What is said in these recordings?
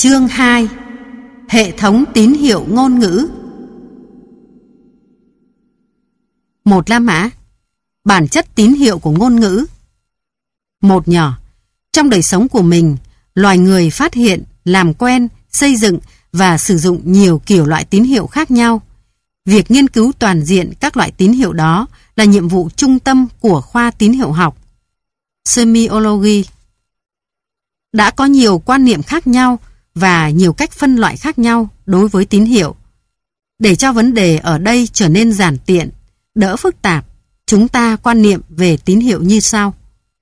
Chương 2: Hệ thống tín hiệu ngôn ngữ. 1. La Mã. Bản chất tín hiệu của ngôn ngữ. 1 nhỏ. Trong đời sống của mình, loài người phát hiện, làm quen, xây dựng và sử dụng nhiều kiểu loại tín hiệu khác nhau. Việc nghiên cứu toàn diện các loại tín hiệu đó là nhiệm vụ trung tâm của khoa tín hiệu học, Semiology. Đã có nhiều quan niệm khác nhau và nhiều cách phân loại khác nhau đối với tín hiệu. Để cho vấn đề ở đây trở nên giản tiện, đỡ phức tạp, chúng ta quan niệm về tín hiệu như sau.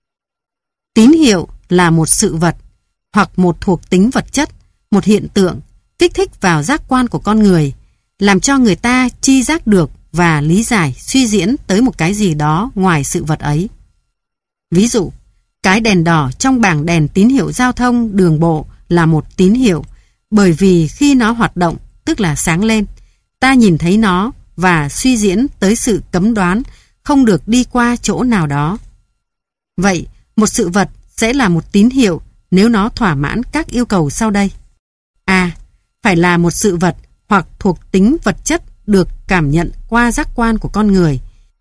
Tín hiệu là một sự vật hoặc một thuộc tính vật chất, một hiện tượng kích thích vào giác quan của con người, làm cho người ta tri giác được và lý giải, suy diễn tới một cái gì đó ngoài sự vật ấy. Ví dụ, cái đèn đỏ trong bảng đèn tín hiệu giao thông đường bộ là một tín hiệu, bởi vì khi nó hoạt động, tức là sáng lên, ta nhìn thấy nó và suy diễn tới sự cấm đoán không được đi qua chỗ nào đó. Vậy, một sự vật sẽ là một tín hiệu nếu nó thỏa mãn các yêu cầu sau đây. A. Phải là một sự vật hoặc thuộc tính vật chất được cảm nhận qua giác quan của con người.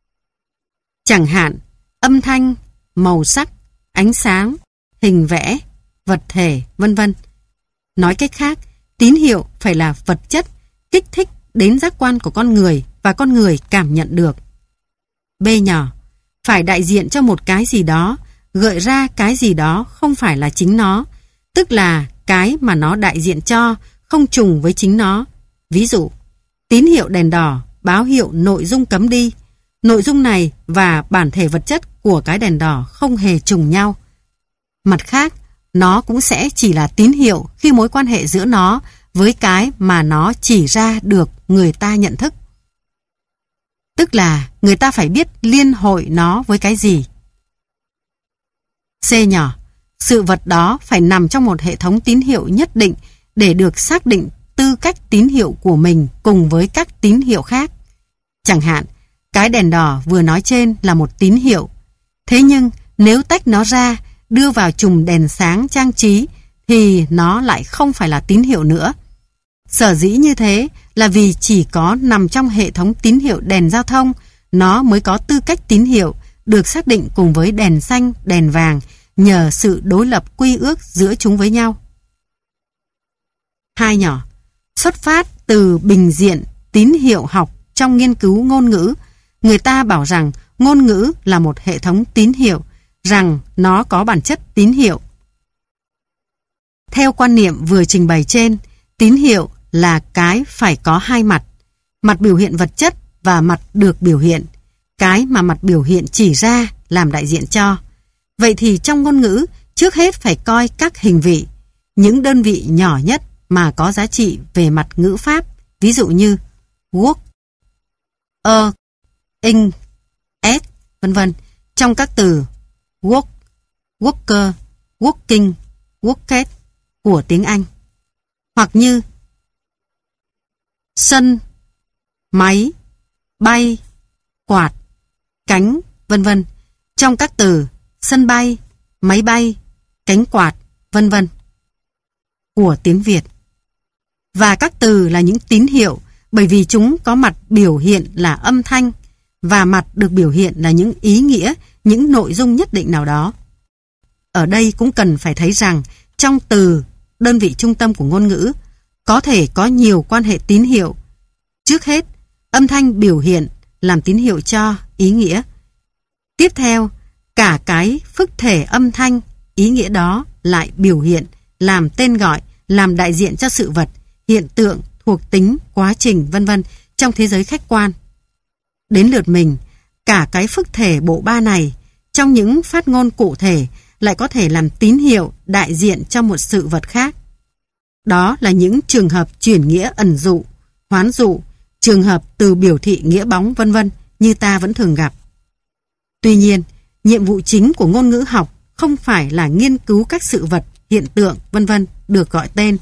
Chẳng hạn, âm thanh, màu sắc, ánh sáng, hình vẽ, vật thể, vân vân. Nói cách khác, tín hiệu phải là vật chất kích thích đến giác quan của con người và con người cảm nhận được. B nhỏ. Phải đại diện cho một cái gì đó, gợi ra cái gì đó không phải là chính nó, tức là cái mà nó đại diện cho không trùng với chính nó. Ví dụ, tín hiệu đèn đỏ báo hiệu nội dung cấm đi. Nội dung này và bản thể vật chất của cái đèn đỏ không hề trùng nhau. Mặt khác, nó cũng sẽ chỉ là tín hiệu khi mối quan hệ giữa nó với cái mà nó chỉ ra được người ta nhận thức. Tức là người ta phải biết liên hội nó với cái gì. C nhỏ. Sự vật đó phải nằm trong một hệ thống tín hiệu nhất định để được xác định tư cách tín hiệu của mình cùng với các tín hiệu khác. Chẳng hạn, cái đèn đỏ vừa nói trên là một tín hiệu. Thế nhưng nếu tách nó ra, đưa vào chùm đèn sáng trang trí thì nó lại không phải là tín hiệu nữa. Sở dĩ như thế là vì chỉ có nằm trong hệ thống tín hiệu đèn giao thông, nó mới có tư cách tín hiệu được xác định cùng với đèn xanh, đèn vàng nhờ sự đối lập quy ước giữa chúng với nhau. 2 nhỏ. Xuất phát từ bình diện tín hiệu học trong nghiên cứu ngôn ngữ, người ta bảo rằng ngôn ngữ là một hệ thống tín hiệu, rằng nó có bản chất tín hiệu. Theo quan niệm vừa trình bày trên, tín hiệu là cái phải có hai mặt, mặt biểu hiện vật chất và mặt được biểu hiện, cái mà mặt biểu hiện chỉ ra làm đại diện cho. Vậy thì trong ngôn ngữ, trước hết phải coi các hình vị, những đơn vị nhỏ nhất mà có giá trị về mặt ngữ pháp, ví dụ như work, in, s, vân vân, trong các từ work, worker, working, worked của tiếng Anh. Hoặc như sân, máy, bay, quạt, cánh, vân vân, trong các từ sân bay, máy bay, cánh quạt, vân vân của tiếng Việt. Và các từ là những tín hiệu bởi vì chúng có mặt biểu hiện là âm thanh và mặt được biểu hiện là những ý nghĩa, những nội dung nhất định nào đó. Ở đây cũng cần phải thấy rằng trong từ, đơn vị trung tâm của ngôn ngữ, có thể có nhiều quan hệ tín hiệu. Trước hết, âm thanh biểu hiện làm tín hiệu cho ý nghĩa. Tiếp theo, cả cái phức thể âm thanh, ý nghĩa đó lại biểu hiện, làm tên gọi, làm đại diện cho sự vật, hiện tượng, thuộc tính, quá trình, vân vân trong thế giới khách quan. Đến lượt mình, cả cái phức thể bộ ba này, trong những phát ngôn cụ thể, lại có thể làm tín hiệu đại diện cho một sự vật khác. Đó là những trường hợp chuyển nghĩa ẩn dụ, hoán dụ, trường hợp từ biểu thị nghĩa bóng, vân vân như ta vẫn thường gặp. Tuy nhiên, nhiệm vụ chính của ngôn ngữ học không phải là nghiên cứu các sự vật, hiện tượng, vân vân được gọi tên,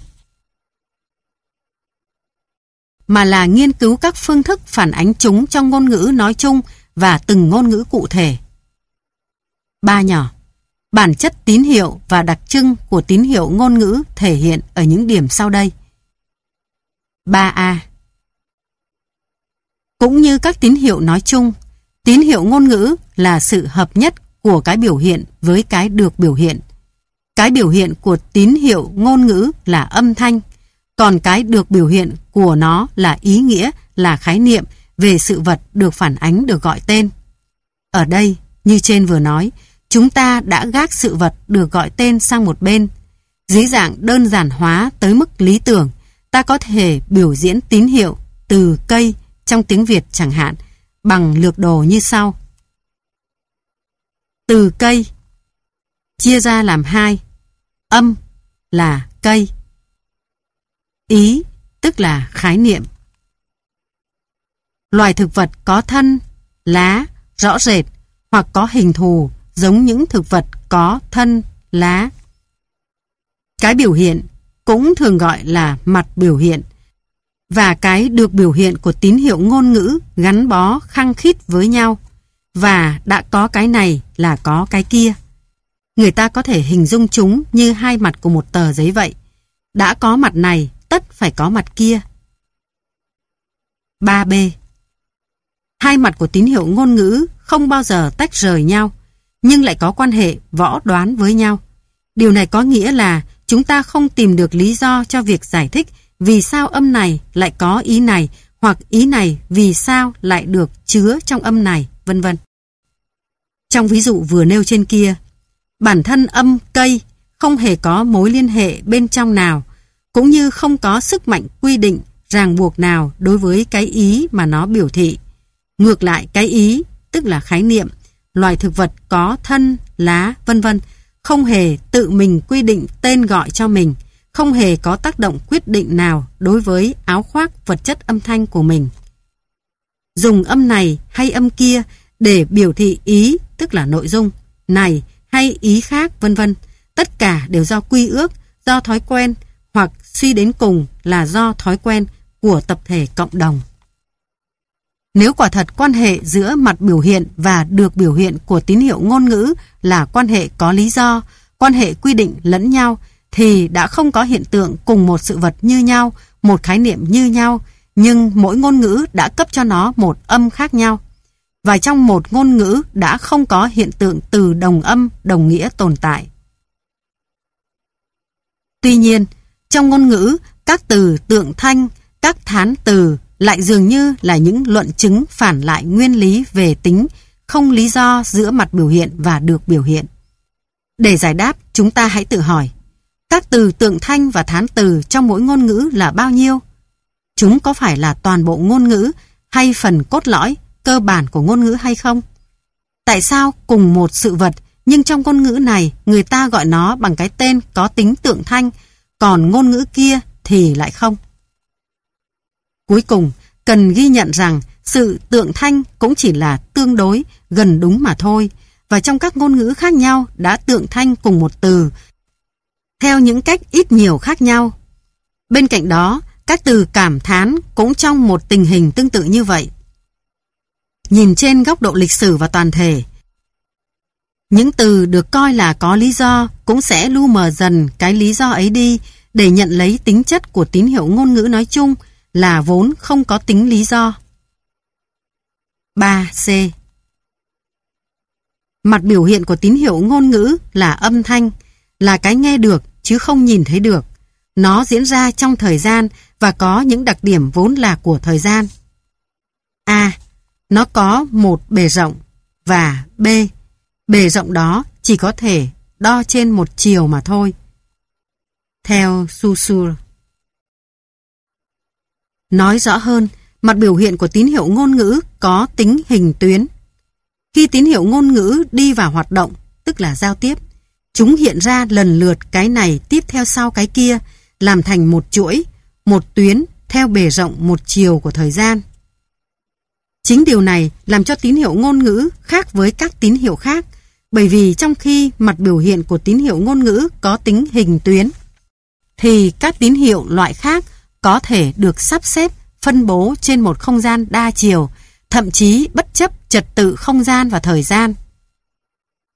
mà là nghiên cứu các phương thức phản ánh chúng trong ngôn ngữ nói chung và từng ngôn ngữ cụ thể. 3 nhỏ. Bản chất tín hiệu và đặc trưng của tín hiệu ngôn ngữ thể hiện ở những điểm sau đây. 3A. Cũng như các tín hiệu nói chung, tín hiệu ngôn ngữ là sự hợp nhất của cái biểu hiện với cái được biểu hiện. Cái biểu hiện của tín hiệu ngôn ngữ là âm thanh, còn cái được biểu hiện của nó là ý nghĩa, là khái niệm về sự vật được phản ánh, được gọi tên. Ở đây, như trên vừa nói, chúng ta đã gác sự vật được gọi tên sang một bên. Dưới dạng đơn giản hóa tới mức lý tưởng, ta có thể biểu diễn tín hiệu từ cây trong tiếng Việt chẳng hạn, bằng lược đồ như sau. Từ cây chia ra làm hai. Âm là cây. Ý tức là khái niệm. Loài thực vật có thân, lá, rõ rệt hoặc có hình thù giống những thực vật có thân, lá. Cái biểu hiện cũng thường gọi là mặt biểu hiện, và cái được biểu hiện của tín hiệu ngôn ngữ gắn bó khăng khít với nhau, và đã có cái này là có cái kia. Người ta có thể hình dung chúng như hai mặt của một tờ giấy vậy. Đã có mặt này, tất phải có mặt kia. 3B. Hai mặt của tín hiệu ngôn ngữ không bao giờ tách rời nhau, nhưng lại có quan hệ võ đoán với nhau. Điều này có nghĩa là chúng ta không tìm được lý do cho việc giải thích vì sao âm này lại có ý này, hoặc ý này vì sao lại được chứa trong âm này, vân vân. Trong ví dụ vừa nêu trên kia, bản thân âm cây không hề có mối liên hệ bên trong nào, cũng như không có sức mạnh quy định, ràng buộc nào đối với cái ý mà nó biểu thị. Ngược lại, cái ý, tức là khái niệm, loài thực vật có thân, lá, vân vân, không hề tự mình quy định tên gọi cho mình, không hề có tác động quyết định nào đối với áo khoác vật chất âm thanh của mình. Dùng âm này hay âm kia để biểu thị ý, tức là nội dung, này hay ý khác, vân vân, tất cả đều do quy ước, do thói quen, hoặc suy đến cùng là do thói quen của tập thể cộng đồng. Nếu quả thật quan hệ giữa mặt biểu hiện và được biểu hiện của tín hiệu ngôn ngữ là quan hệ có lý do, quan hệ quy định lẫn nhau, thì đã không có hiện tượng cùng một sự vật như nhau, một khái niệm như nhau, nhưng mỗi ngôn ngữ đã cấp cho nó một âm khác nhau. Và trong một ngôn ngữ đã không có hiện tượng từ đồng âm, đồng nghĩa tồn tại. Tuy nhiên, trong ngôn ngữ, các từ tượng thanh, các thán từ lại dường như là những luận chứng phản lại nguyên lý về tính, không lý do giữa mặt biểu hiện và được biểu hiện. Để giải đáp, chúng ta hãy tự hỏi, các từ tượng thanh và thán từ trong mỗi ngôn ngữ là bao nhiêu? Chúng có phải là toàn bộ ngôn ngữ hay phần cốt lõi, cơ bản của ngôn ngữ hay không? Tại sao cùng một sự vật nhưng trong ngôn ngữ này người ta gọi nó bằng cái tên có tính tượng thanh, còn ngôn ngữ kia thì lại không? Cuối cùng, cần ghi nhận rằng sự tượng thanh cũng chỉ là tương đối, gần đúng mà thôi, và trong các ngôn ngữ khác nhau đã tượng thanh cùng một từ, theo những cách ít nhiều khác nhau. Bên cạnh đó, các từ cảm thán cũng trong một tình hình tương tự như vậy. Nhìn trên góc độ lịch sử và toàn thể, những từ được coi là có lý do cũng sẽ lu mờ dần cái lý do ấy đi để nhận lấy tính chất của tín hiệu ngôn ngữ nói chung là vốn không có tính lý do. 3C. Mặt biểu hiện của tín hiệu ngôn ngữ là âm thanh, là cái nghe được chứ không nhìn thấy được. Nó diễn ra trong thời gian và có những đặc điểm vốn là của thời gian. A. Nó có một bề rộng, và B. Bề rộng đó chỉ có thể đo trên một chiều mà thôi. Theo Saussure. Nói rõ hơn, mặt biểu hiện của tín hiệu ngôn ngữ có tính hình tuyến. Khi tín hiệu ngôn ngữ đi vào hoạt động, tức là giao tiếp, chúng hiện ra lần lượt cái này tiếp theo sau cái kia, làm thành một chuỗi, một tuyến theo bề rộng một chiều của thời gian. Chính điều này làm cho tín hiệu ngôn ngữ khác với các tín hiệu khác, bởi vì trong khi mặt biểu hiện của tín hiệu ngôn ngữ có tính hình tuyến, thì các tín hiệu loại khác có thể được sắp xếp, phân bố trên một không gian đa chiều, thậm chí bất chấp trật tự không gian và thời gian.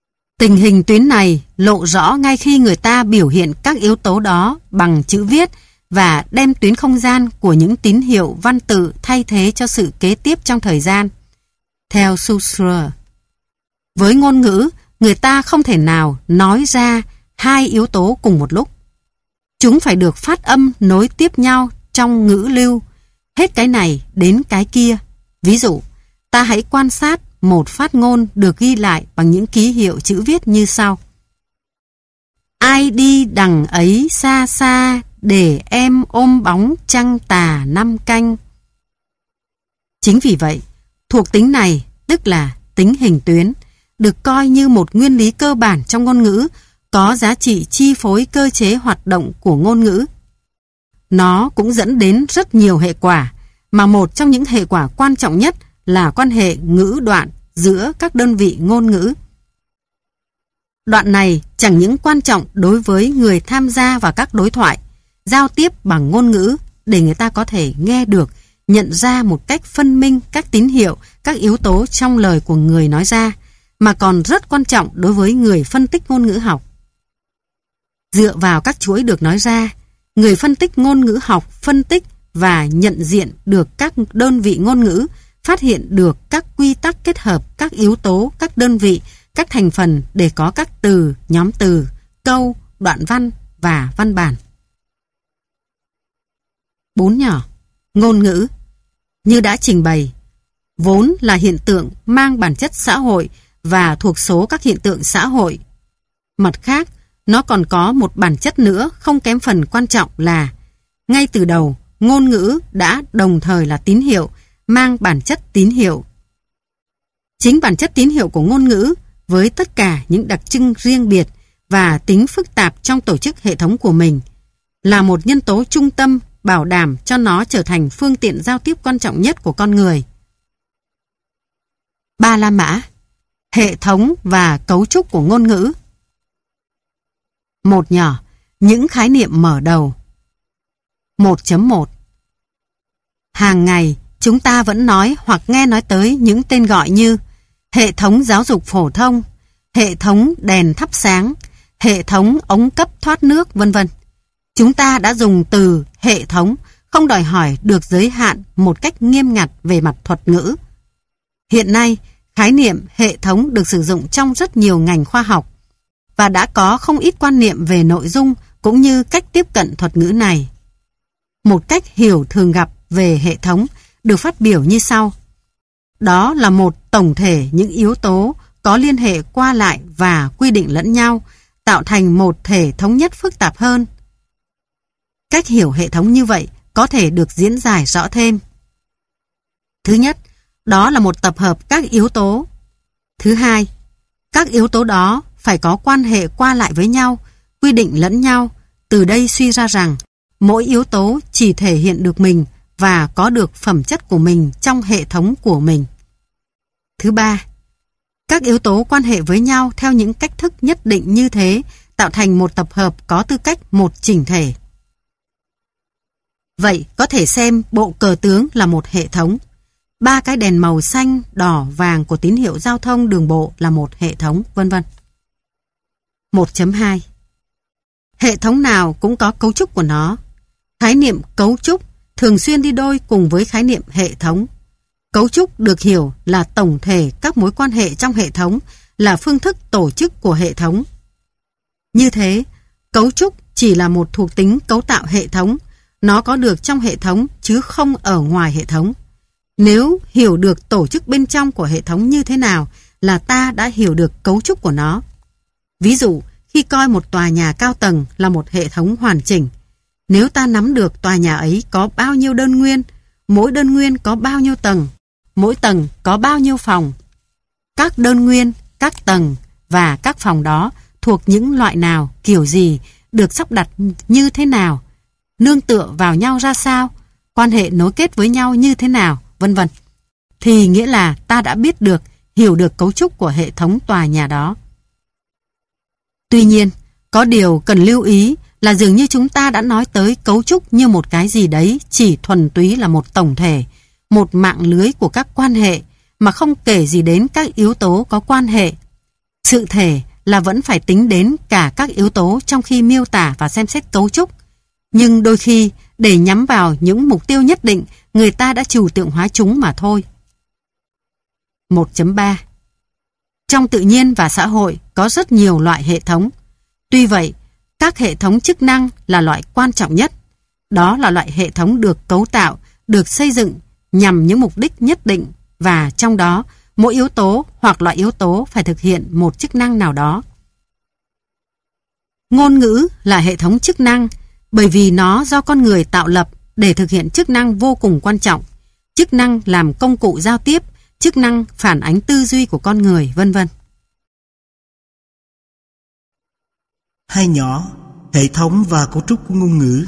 Tình hình tuyến này lộ rõ ngay khi người ta biểu hiện các yếu tố đó bằng chữ viết và đem tuyến không gian của những tín hiệu văn tự thay thế cho sự kế tiếp trong thời gian. Theo Saussure, với ngôn ngữ, người ta không thể nào nói ra hai yếu tố cùng một lúc. Chúng phải được phát âm nối tiếp nhau trong ngữ lưu, hết cái này đến cái kia. Ví dụ, ta hãy quan sát một phát ngôn được ghi lại bằng những ký hiệu chữ viết như sau. Ai đi đằng ấy xa xa để em ôm bóng trăng tà năm canh. Chính vì vậy, thuộc tính này, tức là tính hình tuyến, được coi như một nguyên lý cơ bản trong ngôn ngữ, có giá trị chi phối cơ chế hoạt động của ngôn ngữ. Nó cũng dẫn đến rất nhiều hệ quả, mà một trong những hệ quả quan trọng nhất là quan hệ ngữ đoạn giữa các đơn vị ngôn ngữ. Đoạn này chẳng những quan trọng đối với người tham gia vào các đối thoại, giao tiếp bằng ngôn ngữ để người ta có thể nghe được, nhận ra một cách phân minh các tín hiệu, các yếu tố trong lời của người nói ra, mà còn rất quan trọng đối với người phân tích ngôn ngữ học. Dựa vào các chuỗi được nói ra, người phân tích ngôn ngữ học phân tích và nhận diện được các đơn vị ngôn ngữ, phát hiện được các quy tắc kết hợp các yếu tố, các đơn vị, các thành phần để có các từ, nhóm từ, câu, đoạn văn và văn bản. 4 nhỏ. Ngôn ngữ. Như đã trình bày, vốn là hiện tượng mang bản chất xã hội và thuộc số các hiện tượng xã hội. Mặt khác, nó còn có một bản chất nữa không kém phần quan trọng là ngay từ đầu, ngôn ngữ đã đồng thời là tín hiệu, mang bản chất tín hiệu. Chính bản chất tín hiệu của ngôn ngữ với tất cả những đặc trưng riêng biệt và tính phức tạp trong tổ chức hệ thống của mình là một nhân tố trung tâm bảo đảm cho nó trở thành phương tiện giao tiếp quan trọng nhất của con người. 3 La Mã. Hệ thống và cấu trúc của ngôn ngữ. 1 nhỏ. Những khái niệm mở đầu. 1.1. Hàng ngày, chúng ta vẫn nói hoặc nghe nói tới những tên gọi như hệ thống giáo dục phổ thông, hệ thống đèn thắp sáng, hệ thống ống cấp thoát nước, vân vân. Chúng ta đã dùng từ hệ thống không đòi hỏi được giới hạn một cách nghiêm ngặt về mặt thuật ngữ. Hiện nay, khái niệm hệ thống được sử dụng trong rất nhiều ngành khoa học và đã có không ít quan niệm về nội dung cũng như cách tiếp cận thuật ngữ này. Một cách hiểu thường gặp về hệ thống được phát biểu như sau. Đó là một tổng thể những yếu tố có liên hệ qua lại và quy định lẫn nhau, tạo thành một thể thống nhất phức tạp hơn. Cách hiểu hệ thống như vậy có thể được diễn giải rõ thêm. Thứ nhất, đó là một tập hợp các yếu tố. Thứ hai, các yếu tố đó phải có quan hệ qua lại với nhau, quy định lẫn nhau. Từ đây suy ra rằng mỗi yếu tố chỉ thể hiện được mình và có được phẩm chất của mình trong hệ thống của mình. Thứ ba, các yếu tố quan hệ với nhau theo những cách thức nhất định như thế, tạo thành một tập hợp có tư cách một chỉnh thể. Vậy có thể xem bộ cờ tướng là một hệ thống. 3 cái đèn màu xanh, đỏ, vàng của tín hiệu giao thông đường bộ là một hệ thống, vân vân. 1.2. Hệ thống nào cũng có cấu trúc của nó. Khái niệm cấu trúc thường xuyên đi đôi cùng với khái niệm hệ thống. Cấu trúc được hiểu là tổng thể các mối quan hệ trong hệ thống, là phương thức tổ chức của hệ thống. Như thế, cấu trúc chỉ là một thuộc tính cấu tạo hệ thống, nó có được trong hệ thống chứ không ở ngoài hệ thống. Nếu hiểu được tổ chức bên trong của hệ thống như thế nào là ta đã hiểu được cấu trúc của nó. Ví dụ, khi coi một tòa nhà cao tầng là một hệ thống hoàn chỉnh, nếu ta nắm được tòa nhà ấy có bao nhiêu đơn nguyên, mỗi đơn nguyên có bao nhiêu tầng, mỗi tầng có bao nhiêu phòng, các đơn nguyên, các tầng và các phòng đó thuộc những loại nào, kiểu gì, được sắp đặt như thế nào, nương tựa vào nhau ra sao, quan hệ nối kết với nhau như thế nào, vân vân, thì nghĩa là ta đã biết được, hiểu được cấu trúc của hệ thống tòa nhà đó. Tuy nhiên, có điều cần lưu ý là dường như chúng ta đã nói tới cấu trúc như một cái gì đấy chỉ thuần túy là một tổng thể, một mạng lưới của các quan hệ mà không kể gì đến các yếu tố có quan hệ. Sự thể là vẫn phải tính đến cả các yếu tố trong khi miêu tả và xem xét cấu trúc. Nhưng đôi khi, để nhắm vào những mục tiêu nhất định, người ta đã trừu tượng hóa chúng mà thôi. 1.3 Trong tự nhiên và xã hội có rất nhiều loại hệ thống. Tuy vậy, các hệ thống chức năng là loại quan trọng nhất. Đó là loại hệ thống được cấu tạo, được xây dựng nhằm những mục đích nhất định, và trong đó, mỗi yếu tố hoặc loại yếu tố phải thực hiện một chức năng nào đó. Ngôn ngữ là hệ thống chức năng bởi vì nó do con người tạo lập để thực hiện chức năng vô cùng quan trọng, chức năng làm công cụ giao tiếp, chức năng phản ánh tư duy của con người, vân vân. Hai nhỏ, hệ thống và cấu trúc của ngôn ngữ.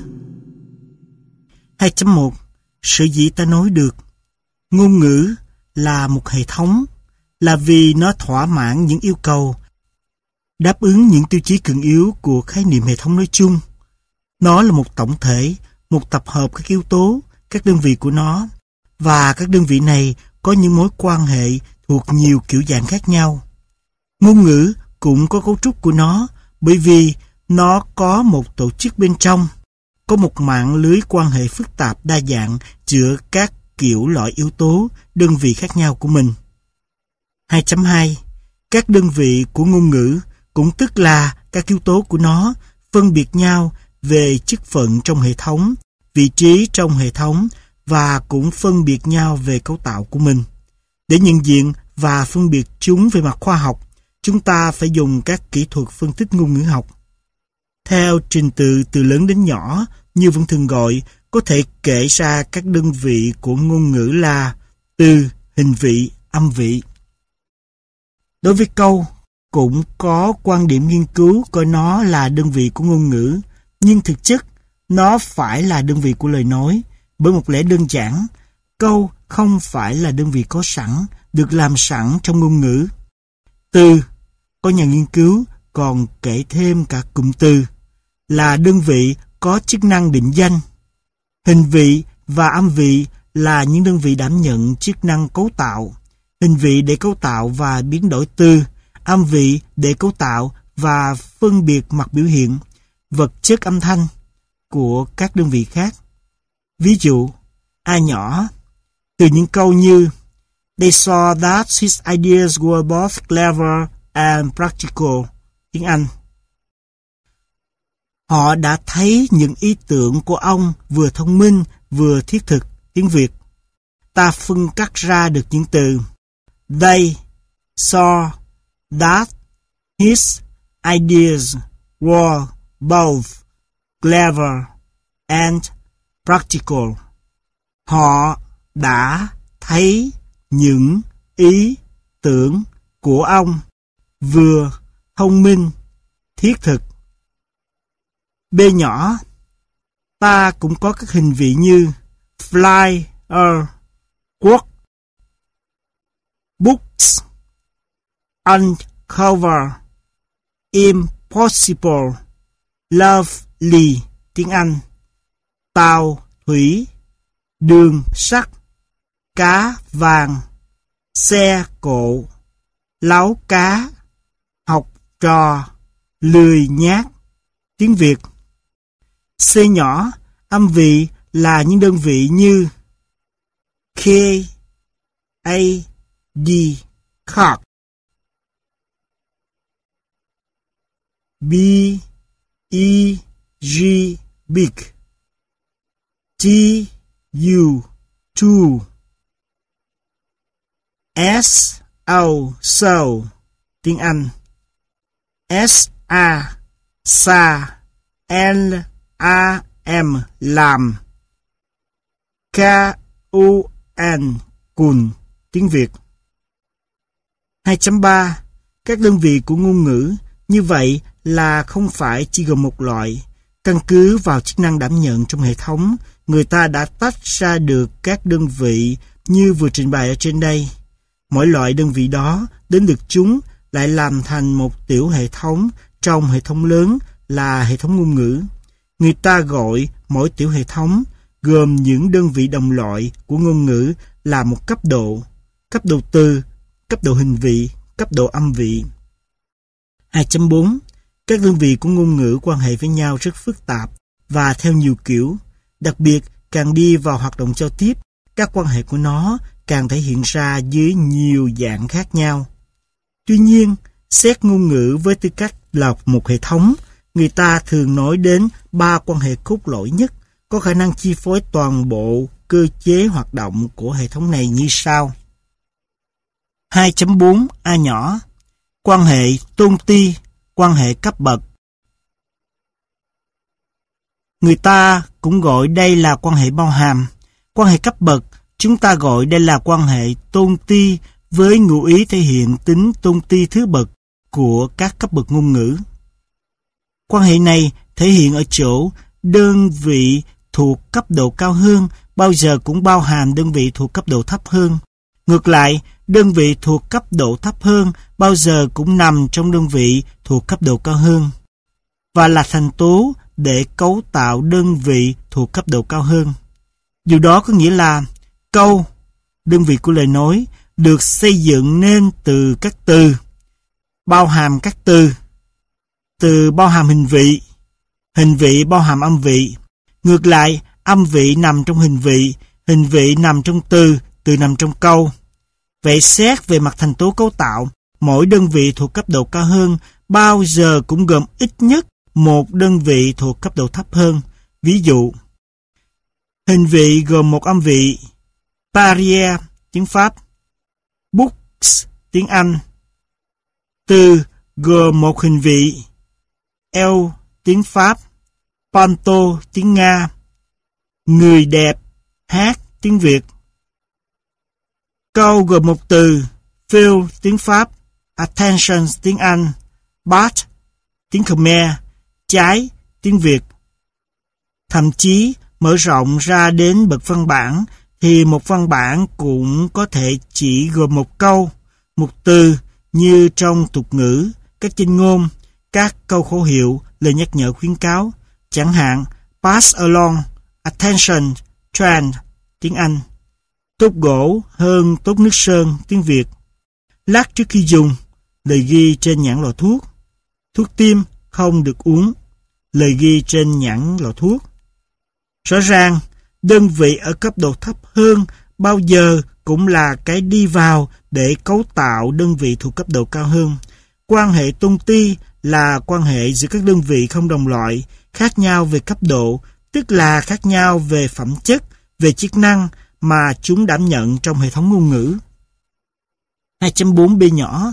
2.1 Sở dĩ ta nói được ngôn ngữ là một hệ thống là vì nó thỏa mãn những yêu cầu, đáp ứng những tiêu chí cần yếu của khái niệm hệ thống nói chung. Nó là một tổng thể, một tập hợp các yếu tố, các đơn vị của nó, và các đơn vị này có những mối quan hệ thuộc nhiều kiểu dạng khác nhau. Ngôn ngữ cũng có cấu trúc của nó bởi vì nó có một tổ chức bên trong, có một mạng lưới quan hệ phức tạp đa dạng giữa các kiểu loại yếu tố, đơn vị khác nhau của mình. 2.2 Các đơn vị của ngôn ngữ, cũng tức là các yếu tố của nó, phân biệt nhau về chức phận trong hệ thống, vị trí trong hệ thống và cũng phân biệt nhau về cấu tạo của mình. Để nhận diện và phân biệt chúng về mặt khoa học, chúng ta phải dùng các kỹ thuật phân tích ngôn ngữ học. Theo trình tự từ lớn đến nhỏ, như vẫn thường gọi, có thể kể ra các đơn vị của ngôn ngữ là từ, hình vị, âm vị. Đối với câu, cũng có quan điểm nghiên cứu coi nó là đơn vị của ngôn ngữ, nhưng thực chất nó phải là đơn vị của lời nói, bởi một lẽ đơn giản, câu không phải là đơn vị có sẵn, được làm sẵn trong ngôn ngữ. Từ, có nhà nghiên cứu còn kể thêm cả cụm từ, là đơn vị có chức năng định danh. Hình vị và âm vị là những đơn vị đảm nhận chức năng cấu tạo. Hình vị để cấu tạo và biến đổi từ, âm vị để cấu tạo và phân biệt mặt biểu hiện, vật chất âm thanh của các đơn vị khác. Ví dụ, A nhỏ, từ những câu như They saw that his ideas were both clever and practical, tiếng Anh. Họ đã thấy những ý tưởng của ông vừa thông minh vừa thiết thực, tiếng Việt. Ta phân cắt ra được những từ They saw that his ideas were both clever and practical. Họ đã thấy những ý tưởng của ông vừa thông minh, thiết thực. B nhỏ, ta cũng có các hình vị như flyer, work, books, uncover, impossible, lovely, tiếng Anh, tàu, thủy, đường, sắt, cá, vàng, xe, cộ, láo cá, học trò, lười nhác, tiếng Việt. C nhỏ, âm vị là những đơn vị như K, A, D, card, B, E, G, big, T, U, to, S, O, so, tiếng Anh, S, A, sa, L, A, M, làm, K, U, N, cùn, tiếng Việt. 2.3 Các đơn vị của ngôn ngữ như vậy là không phải chỉ gồm một loại. Căn cứ vào chức năng đảm nhận trong hệ thống, người ta đã tách ra được các đơn vị như vừa trình bày ở trên đây. Mỗi loại đơn vị đó đến được chúng lại làm thành một tiểu hệ thống trong hệ thống lớn là hệ thống ngôn ngữ. Người ta gọi mỗi tiểu hệ thống gồm những đơn vị đồng loại của ngôn ngữ là một cấp độ từ, cấp độ hình vị, cấp độ âm vị. 2.4 Các đơn vị của ngôn ngữ quan hệ với nhau rất phức tạp và theo nhiều kiểu. Đặc biệt, càng đi vào hoạt động giao tiếp, các quan hệ của nó càng thể hiện ra dưới nhiều dạng khác nhau. Tuy nhiên, xét ngôn ngữ với tư cách là một hệ thống, người ta thường nói đến 3 quan hệ cốt lõi nhất, có khả năng chi phối toàn bộ cơ chế hoạt động của hệ thống này như sau. 2.4 A nhỏ. Quan hệ tôn ti, quan hệ cấp bậc. Người ta cũng gọi đây là quan hệ bao hàm. Quan hệ cấp bậc, chúng ta gọi đây là quan hệ tôn ti với ngụ ý thể hiện tính tôn ti thứ bậc của các cấp bậc ngôn ngữ. Quan hệ này thể hiện ở chỗ đơn vị thuộc cấp độ cao hơn bao giờ cũng bao hàm đơn vị thuộc cấp độ thấp hơn. Ngược lại, đơn vị thuộc cấp độ thấp hơn bao giờ cũng nằm trong đơn vị thuộc cấp độ cao hơn và là thành tố để cấu tạo đơn vị thuộc cấp độ cao hơn. Điều đó có nghĩa là câu, đơn vị của lời nói, được xây dựng nên từ các từ, bao hàm các từ bao hàm hình vị bao hàm âm vị. Ngược lại, âm vị nằm trong hình vị nằm trong từ nằm trong câu. Vậy xét về mặt thành tố cấu tạo, mỗi đơn vị thuộc cấp độ cao hơn bao giờ cũng gồm ít nhất một đơn vị thuộc cấp độ thấp hơn. Ví dụ, hình vị gồm một âm vị, barrière tiếng Pháp, books tiếng Anh. Từ gồm một hình vị, el tiếng Pháp, panto tiếng Nga, người đẹp, hát tiếng Việt. Câu gồm một từ, feel tiếng Pháp, attention tiếng Anh, bat tiếng Khmer, trái tiếng Việt. Thậm chí mở rộng ra đến bậc văn bản thì một văn bản cũng có thể chỉ gồm một câu, một từ như trong tục ngữ, các chinh ngôn, các câu khẩu hiệu, lời nhắc nhở khuyến cáo, chẳng hạn pass along, attention, trend tiếng Anh. Tốt gỗ hơn tốt nước sơn tiếng Việt. Lát trước khi dùng, lời ghi trên nhãn lọ thuốc. Thuốc tim không được uống, lời ghi trên nhãn lọ thuốc. Rõ ràng, đơn vị ở cấp độ thấp hơn bao giờ cũng là cái đi vào để cấu tạo đơn vị thuộc cấp độ cao hơn. Quan hệ tôn ti là quan hệ giữa các đơn vị không đồng loại, khác nhau về cấp độ, tức là khác nhau về phẩm chất, về chức năng mà chúng đảm nhận trong hệ thống ngôn ngữ. 2.4b nhỏ.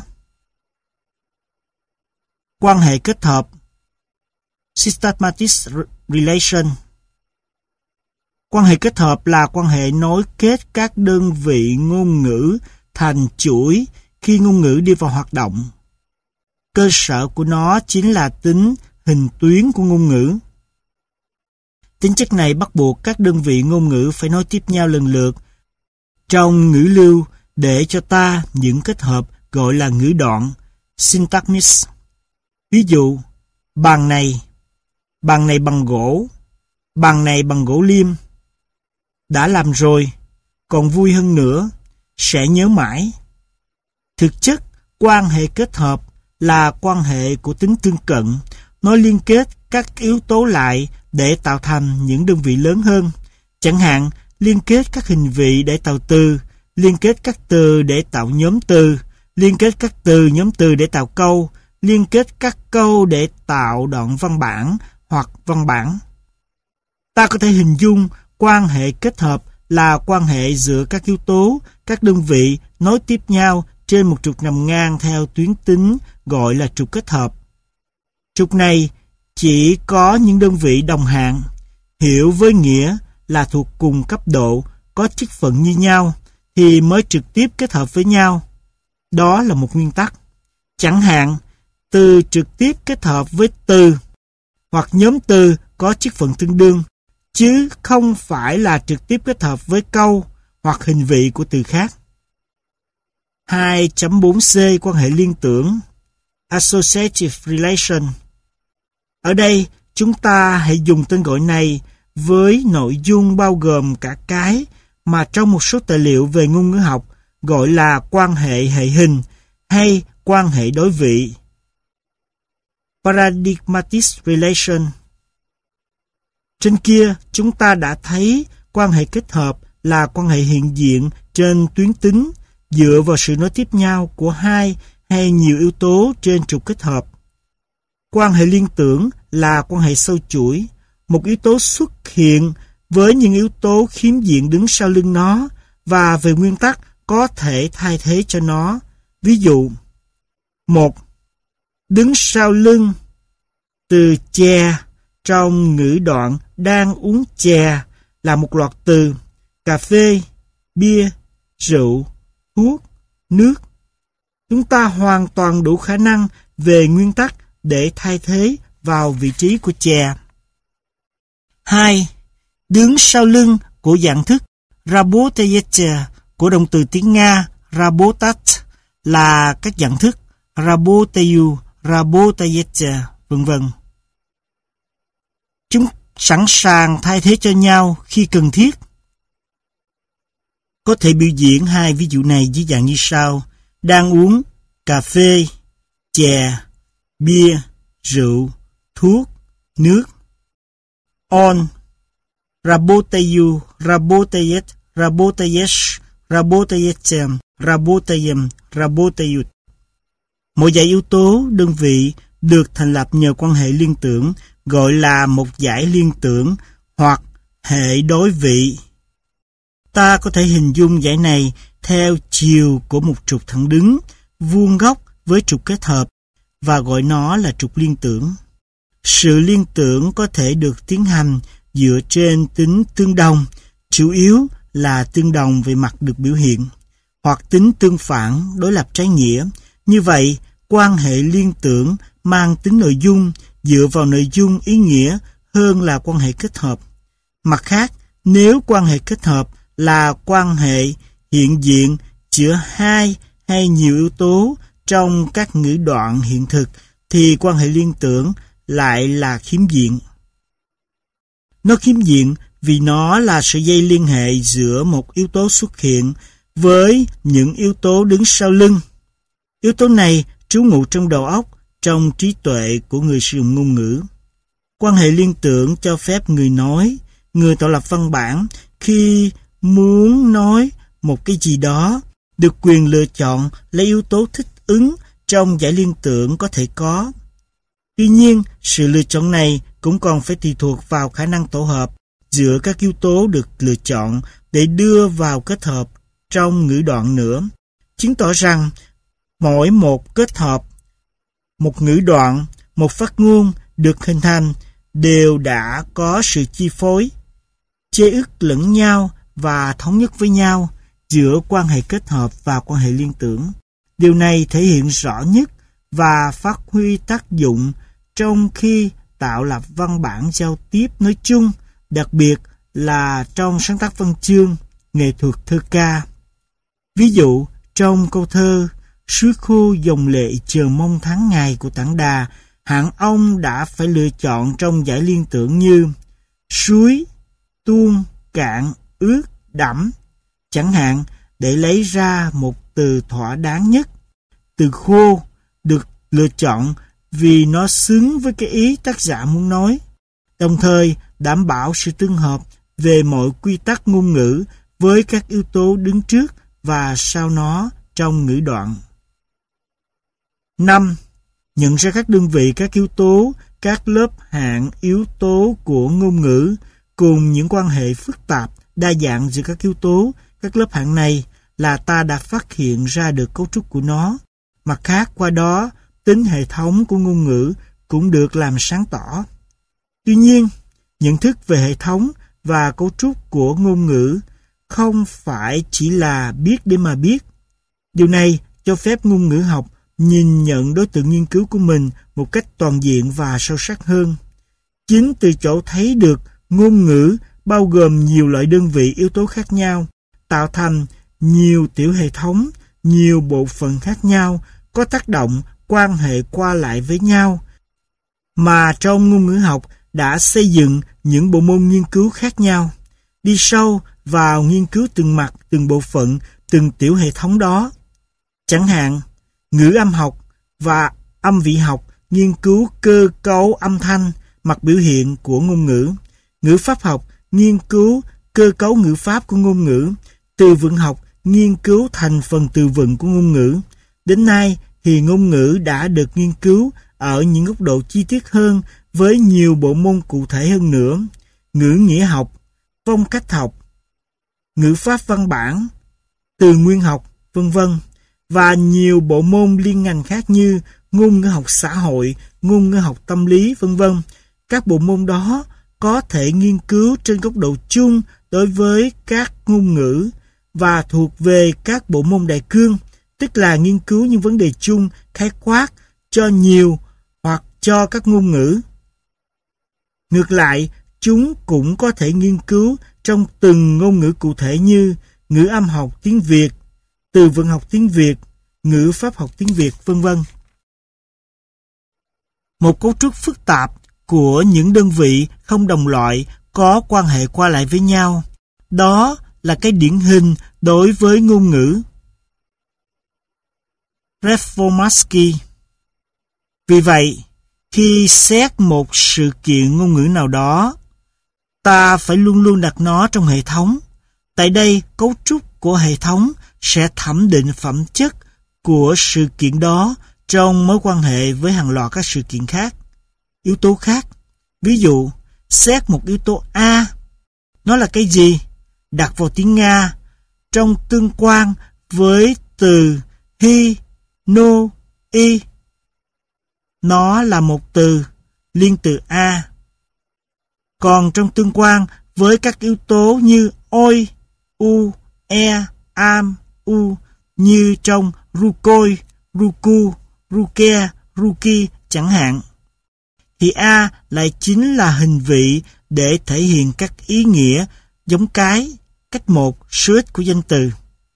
Quan hệ kết hợp, systematic relation. Quan hệ kết hợp là quan hệ nối kết các đơn vị ngôn ngữ thành chuỗi khi ngôn ngữ đi vào hoạt động. Cơ sở của nó chính là tính hình tuyến của ngôn ngữ. Tính chất này bắt buộc các đơn vị ngôn ngữ phải nối tiếp nhau lần lượt trong ngữ lưu để cho ta những kết hợp gọi là ngữ đoạn, syntagmis. Ví dụ, bàn này bằng gỗ, bàn này bằng gỗ liêm. Đã làm rồi, còn vui hơn nữa, sẽ nhớ mãi. Thực chất, quan hệ kết hợp là quan hệ của tính tương cận, nó liên kết các yếu tố lại để tạo thành những đơn vị lớn hơn. Chẳng hạn, liên kết các hình vị để tạo từ, liên kết các từ để tạo nhóm từ, liên kết các từ nhóm từ để tạo câu, liên kết các câu để tạo đoạn văn bản hoặc văn bản. Ta có thể hình dung quan hệ kết hợp là quan hệ giữa các yếu tố, các đơn vị nối tiếp nhau trên một trục nằm ngang theo tuyến tính gọi là trục kết hợp. Trục này chỉ có những đơn vị đồng hạng, hiểu với nghĩa là thuộc cùng cấp độ, có chức phận như nhau, thì mới trực tiếp kết hợp với nhau. Đó là một nguyên tắc. Chẳng hạn, từ trực tiếp kết hợp với từ, hoặc nhóm từ có chức phận tương đương, chứ không phải là trực tiếp kết hợp với câu hoặc hình vị của từ khác. 2.4c quan hệ liên tưởng, associative relation. Ở đây, chúng ta hãy dùng tên gọi này với nội dung bao gồm cả cái mà trong một số tài liệu về ngôn ngữ học gọi là quan hệ hệ hình hay quan hệ đối vị. Paradigmatic relation. Trên kia, chúng ta đã thấy quan hệ kết hợp là quan hệ hiện diện trên tuyến tính dựa vào sự nối tiếp nhau của hai hay nhiều yếu tố trên trục kết hợp. Quan hệ liên tưởng là quan hệ sâu chuỗi, một yếu tố xuất hiện với những yếu tố khiếm diện đứng sau lưng nó và về nguyên tắc có thể thay thế cho nó. Ví dụ, 1. Đứng sau lưng từ chè trong ngữ đoạn đang uống chè là một loạt từ cà phê, bia, rượu, thuốc, nước. Chúng ta hoàn toàn đủ khả năng về nguyên tắc để thay thế vào vị trí của chè. 2. Đứng sau lưng của dạng thức работаете của động từ tiếng Nga работать là các dạng thức работаю, работаете, vân vân. Chúng sẵn sàng thay thế cho nhau khi cần thiết. Có thể biểu diễn hai ví dụ này dưới dạng như sau: đang uống cà phê, chè, bia, rượu, thuốc, nước. On работаю, работает, работаешь, работаете, работаем, работают. Mỗi dãy yếu tố, đơn vị được thành lập nhờ quan hệ liên tưởng gọi là một dãy liên tưởng hoặc hệ đối vị. Ta có thể hình dung dãy này theo chiều của một trục thẳng đứng, vuông góc với trục kết hợp và gọi nó là trục liên tưởng. Sự liên tưởng có thể được tiến hành dựa trên tính tương đồng, chủ yếu là tương đồng về mặt được biểu hiện, hoặc tính tương phản, đối lập trái nghĩa. Như vậy, quan hệ liên tưởng mang tính nội dung, dựa vào nội dung ý nghĩa hơn là quan hệ kết hợp. Mặt khác, nếu quan hệ kết hợp là quan hệ hiện diện giữa hai hay nhiều yếu tố trong các ngữ đoạn hiện thực, thì quan hệ liên tưởng lại là khiếm diện. Nó khiếm diện vì nó là sợi dây liên hệ giữa một yếu tố xuất hiện với những yếu tố đứng sau lưng. Yếu tố này trú ngụ trong đầu óc, trong trí tuệ của người sử dụng ngôn ngữ. Quan hệ liên tưởng cho phép người nói, người tạo lập văn bản khi muốn nói một cái gì đó, được quyền lựa chọn lấy yếu tố thích ứng trong giải liên tưởng có thể có. Tuy nhiên, sự lựa chọn này cũng còn phải tùy thuộc vào khả năng tổ hợp giữa các yếu tố được lựa chọn để đưa vào kết hợp trong ngữ đoạn nữa, chứng tỏ rằng mỗi một kết hợp, một ngữ đoạn, một phát ngôn được hình thành đều đã có sự chi phối, chế ức lẫn nhau và thống nhất với nhau giữa quan hệ kết hợp và quan hệ liên tưởng. Điều này thể hiện rõ nhất và phát huy tác dụng trong khi tạo lập văn bản giao tiếp nói chung, đặc biệt là trong sáng tác văn chương, nghệ thuật thơ ca. Ví dụ, trong câu thơ "Suối khô dòng lệ chờ mong tháng ngày" của Tản Đà, Hạng Ông đã phải lựa chọn trong giải liên tưởng như suối, tuôn, cạn, ướt, đẫm, chẳng hạn, để lấy ra một từ thỏa đáng nhất. Từ khô được lựa chọn vì nó xứng với cái ý tác giả muốn nói, đồng thời đảm bảo sự tương hợp về mọi quy tắc ngôn ngữ với các yếu tố đứng trước và sau nó trong ngữ đoạn. 5. Nhận ra các đơn vị, các yếu tố, các lớp hạng yếu tố của ngôn ngữ cùng những quan hệ phức tạp, đa dạng giữa các yếu tố, các lớp hạng này là ta đã phát hiện ra được cấu trúc của nó. Mặt khác, qua đó, tính hệ thống của ngôn ngữ cũng được làm sáng tỏ. Tuy nhiên, nhận thức về hệ thống và cấu trúc của ngôn ngữ không phải chỉ là biết để mà biết. Điều này cho phép ngôn ngữ học nhìn nhận đối tượng nghiên cứu của mình một cách toàn diện và sâu sắc hơn. Chính từ chỗ thấy được ngôn ngữ bao gồm nhiều loại đơn vị yếu tố khác nhau, tạo thành nhiều tiểu hệ thống, nhiều bộ phận khác nhau, có tác động, quan hệ qua lại với nhau, mà trong ngôn ngữ học đã xây dựng những bộ môn nghiên cứu khác nhau, đi sâu vào nghiên cứu từng mặt, từng bộ phận, từng tiểu hệ thống đó. Chẳng hạn, ngữ âm học và âm vị học nghiên cứu cơ cấu âm thanh, mặt biểu hiện của ngôn ngữ. Ngữ pháp học nghiên cứu cơ cấu ngữ pháp của ngôn ngữ. Từ vựng học nghiên cứu thành phần từ vựng của ngôn ngữ. Đến nay thì ngôn ngữ đã được nghiên cứu ở những góc độ chi tiết hơn với nhiều bộ môn cụ thể hơn nữa. Ngữ nghĩa học, phong cách học, ngữ pháp văn bản, từ nguyên học, v.v. và nhiều bộ môn liên ngành khác như ngôn ngữ học xã hội, ngôn ngữ học tâm lý, v.v. Các bộ môn đó có thể nghiên cứu trên góc độ chung đối với các ngôn ngữ và thuộc về các bộ môn đại cương, tức là nghiên cứu những vấn đề chung khái quát cho nhiều hoặc cho các ngôn ngữ. Ngược lại, chúng cũng có thể nghiên cứu trong từng ngôn ngữ cụ thể như ngữ âm học tiếng Việt, từ vựng học tiếng Việt, ngữ pháp học tiếng Việt, v.v. Một cấu trúc phức tạp của những đơn vị không đồng loại có quan hệ qua lại với nhau. Đó là cái điển hình đối với ngôn ngữ. Reformatsky. Vì vậy, khi xét một sự kiện ngôn ngữ nào đó, ta phải luôn luôn đặt nó trong hệ thống. Tại đây, cấu trúc của hệ thống sẽ thẩm định phẩm chất của sự kiện đó trong mối quan hệ với hàng loạt các sự kiện khác, yếu tố khác. Ví dụ, xét một yếu tố A, nó là cái gì? Đặt vào tiếng Nga, trong tương quan với từ hi, no, y. Nó là một từ, liên từ A. Còn trong tương quan với các yếu tố như oi, u, e, am, u, như trong rukoi, ruku, ruke, ruki chẳng hạn, thì A lại chính là hình vị để thể hiện các ý nghĩa giống cái, cách một, số ít của danh từ.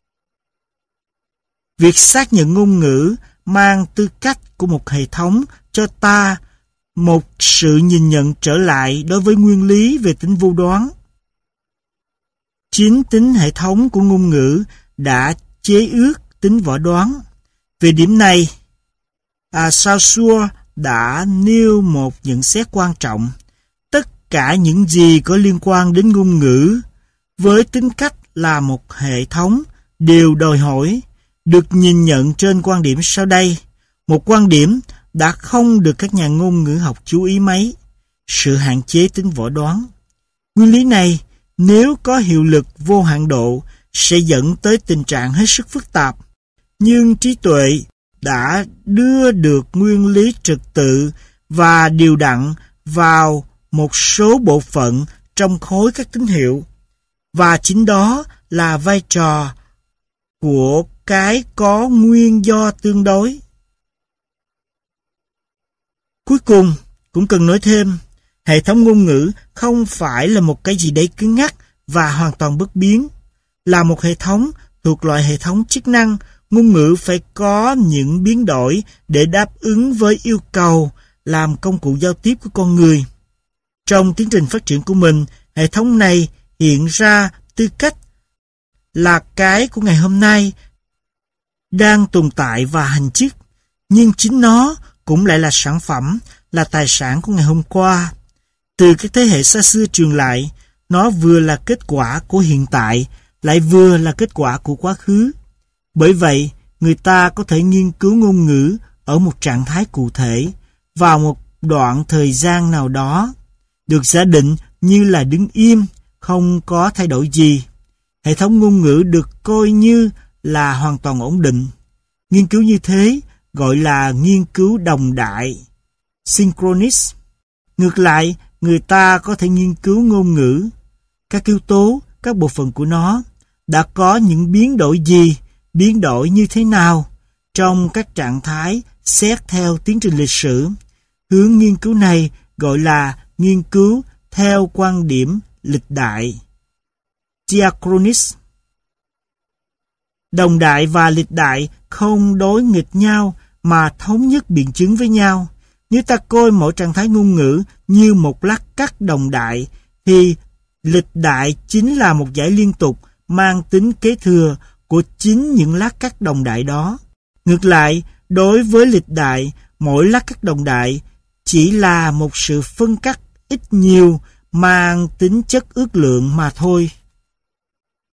Việc xác nhận ngôn ngữ mang tư cách của một hệ thống cho ta một sự nhìn nhận trở lại đối với nguyên lý về tính vô đoán. Chính tính hệ thống của ngôn ngữ đã chế ước tính võ đoán. Về điểm này, Saussure đã nêu một nhận xét quan trọng. Tất cả những gì có liên quan đến ngôn ngữ với tính cách là một hệ thống đều đòi hỏi được nhìn nhận trên quan điểm sau đây. Một quan điểm đã không được các nhà ngôn ngữ học chú ý mấy: sự hạn chế tính võ đoán. Nguyên lý này, nếu có hiệu lực vô hạn độ, sẽ dẫn tới tình trạng hết sức phức tạp. Nhưng trí tuệ đã đưa được nguyên lý trật tự và điều đặn vào một số bộ phận trong khối các tín hiệu. Và chính đó là vai trò của cái có nguyên do tương đối. Cuối cùng, cũng cần nói thêm, hệ thống ngôn ngữ không phải là một cái gì đấy cứng ngắc và hoàn toàn bất biến. Là một hệ thống thuộc loại hệ thống chức năng, ngôn ngữ phải có những biến đổi để đáp ứng với yêu cầu làm công cụ giao tiếp của con người. Trong tiến trình phát triển của mình, hệ thống này hiện ra tư cách là cái của ngày hôm nay đang tồn tại và hành chức, nhưng chính nó cũng lại là sản phẩm, là tài sản của ngày hôm qua. Từ các thế hệ xa xưa truyền lại, nó vừa là kết quả của hiện tại, lại vừa là kết quả của quá khứ. Bởi vậy, người ta có thể nghiên cứu ngôn ngữ ở một trạng thái cụ thể, vào một đoạn thời gian nào đó, được giả định như là đứng im, không có thay đổi gì. Hệ thống ngôn ngữ được coi như là hoàn toàn ổn định. Nghiên cứu như thế gọi là nghiên cứu đồng đại, synchronous. Ngược lại, người ta có thể nghiên cứu ngôn ngữ, các yếu tố, các bộ phận của nó đã có những biến đổi gì, biến đổi như thế nào trong các trạng thái xét theo tiến trình lịch sử. Hướng nghiên cứu này gọi là nghiên cứu theo quan điểm lịch đại, diachronis. Đồng đại và lịch đại không đối nghịch nhau mà thống nhất biện chứng với nhau. Nếu ta coi mỗi trạng thái ngôn ngữ như một lát cắt đồng đại, thì lịch đại chính là một dải liên tục mang tính kế thừa của chính những lát cắt đồng đại đó. Ngược lại, đối với lịch đại, mỗi lát cắt đồng đại chỉ là một sự phân cắt ít nhiều mang tính chất ước lượng mà thôi.